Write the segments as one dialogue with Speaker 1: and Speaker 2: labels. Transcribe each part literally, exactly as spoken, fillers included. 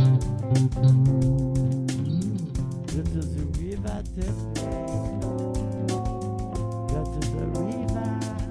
Speaker 1: Go to the river to play. Go to the river.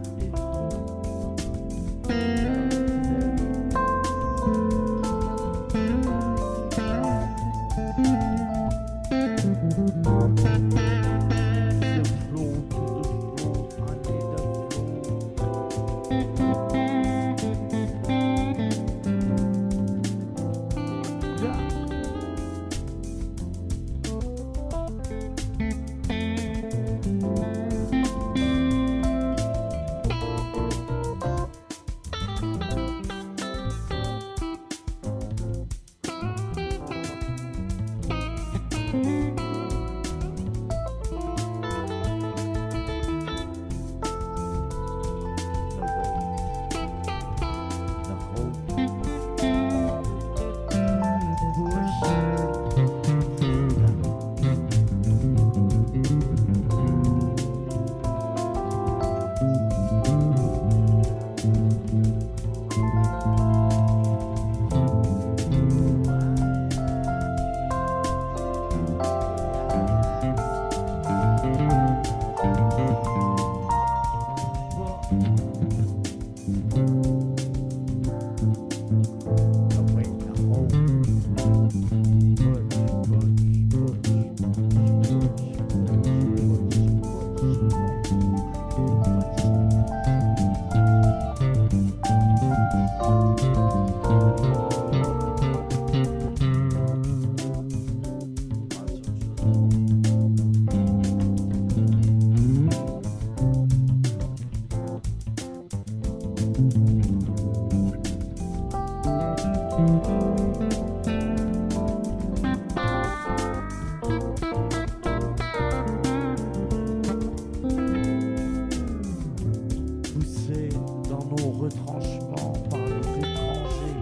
Speaker 1: Poussés dans nos retranchements par les étrangers.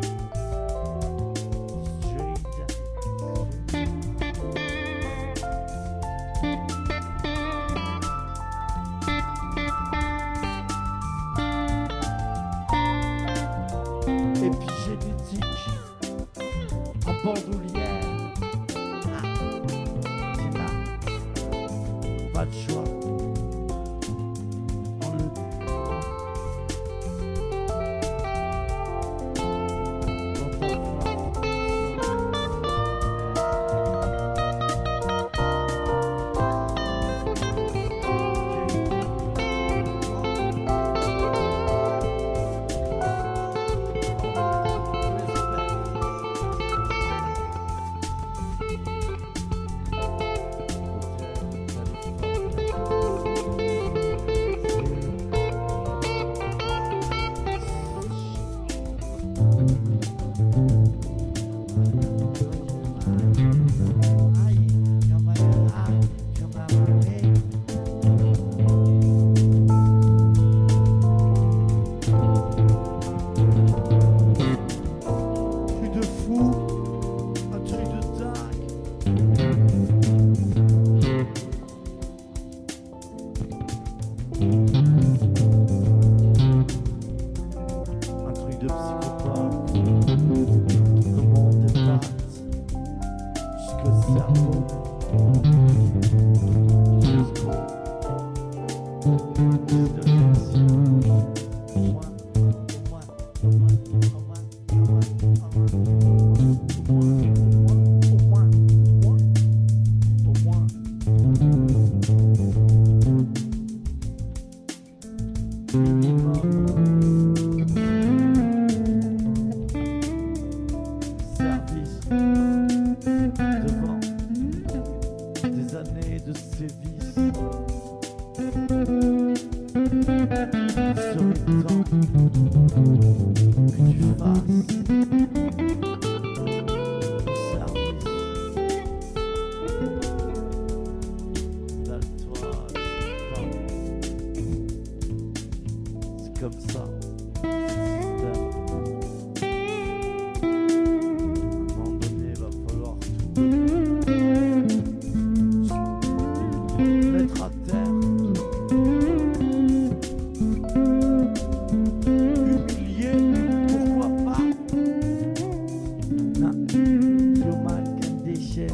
Speaker 1: Épigénétique en bandoulière. Ah, c'est là. Pas de choix. On le ciel.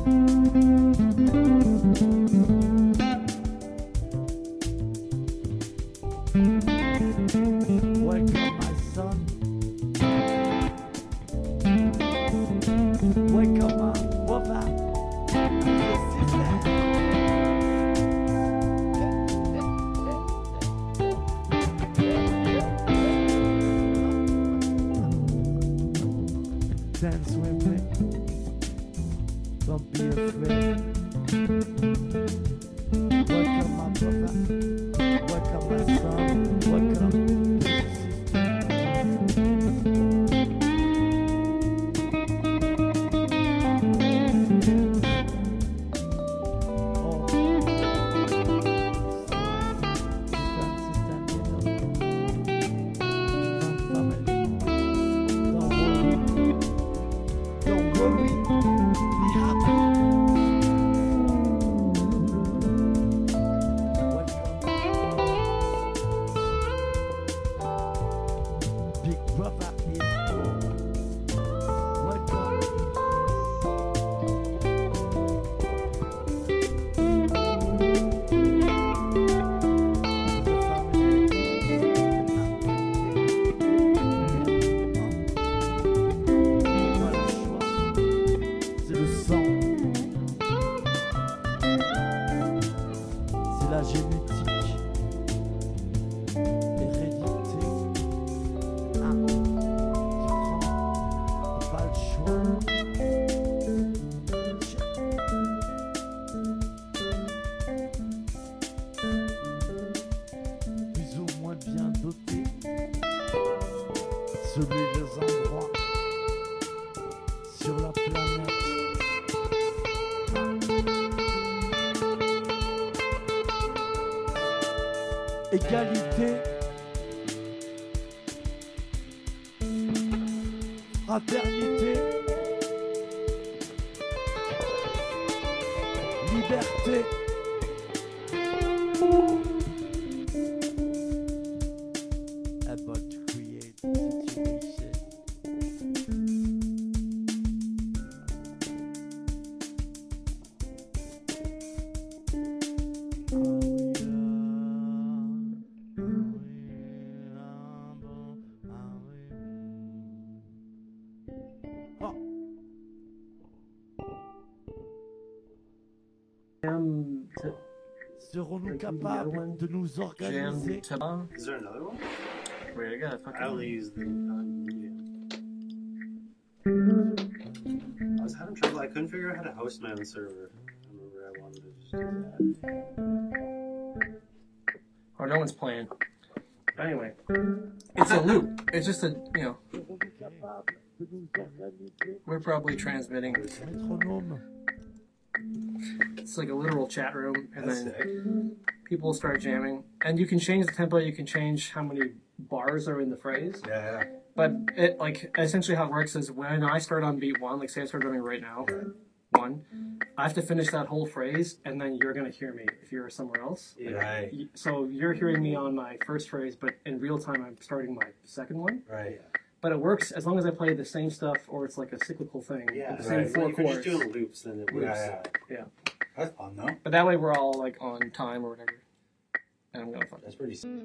Speaker 1: Welcome my son. Welcome my brother. Your sister. Dance with me. Don't be afraid. Welcome my brother. Welcome my son. Welcome your sister. Oh, different system, you know. Different family. Don't worry. Don't worry. Be happy. Welcome. Big brother is home. Welcome. The family. Pas le choix. C'est le sang. C'est la génétique. L'hérédité. Ah, qui prend. Pas le choix. Plus ou moins bien doté. Celui des endroits sur la planète. Égalité, fraternité, liberté. About to create situation. Oh.
Speaker 2: Jam to
Speaker 1: Serons-nous capables de nous organiser?
Speaker 2: jam to
Speaker 3: Is there another one?
Speaker 2: Wait, I gotta
Speaker 3: I only
Speaker 2: fucking.
Speaker 3: use the. Uh, I was having trouble. I couldn't figure out how to host my own server. I remember I wanted to just do that.
Speaker 2: Oh, no one's playing. Anyway, it's a loop. It's just a, you know,
Speaker 1: Serons-nous capables de nous organiser?
Speaker 2: we're probably transmitting.
Speaker 1: Métronome.
Speaker 2: It's like a literal chat room, and
Speaker 3: That's
Speaker 2: then
Speaker 3: sick.
Speaker 2: people start jamming. And you can change the tempo. You can change how many bars are in the phrase.
Speaker 3: Yeah,
Speaker 2: But it like essentially how it works is when I start on beat one, like say I start drumming right now, one, I have to finish that whole phrase, and then you're gonna hear me if you're somewhere else.
Speaker 3: yeah.
Speaker 2: Like,
Speaker 3: Right.
Speaker 2: y- So you're hearing me on my first phrase, but in real time I'm starting my second one.
Speaker 3: Right.
Speaker 2: But it works as long as I play the same stuff, or it's like a cyclical thing,
Speaker 3: Yeah.
Speaker 2: the same
Speaker 3: Right.
Speaker 2: four
Speaker 3: Well, if you're just
Speaker 2: chords.
Speaker 3: doing loops, then it
Speaker 4: Yeah,
Speaker 3: loops.
Speaker 4: yeah.
Speaker 2: Yeah.
Speaker 4: That's fun though.
Speaker 2: But that way we're all like on time or whatever, and I'm gonna fuck.
Speaker 3: That's pretty sick.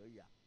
Speaker 1: Hallelujah.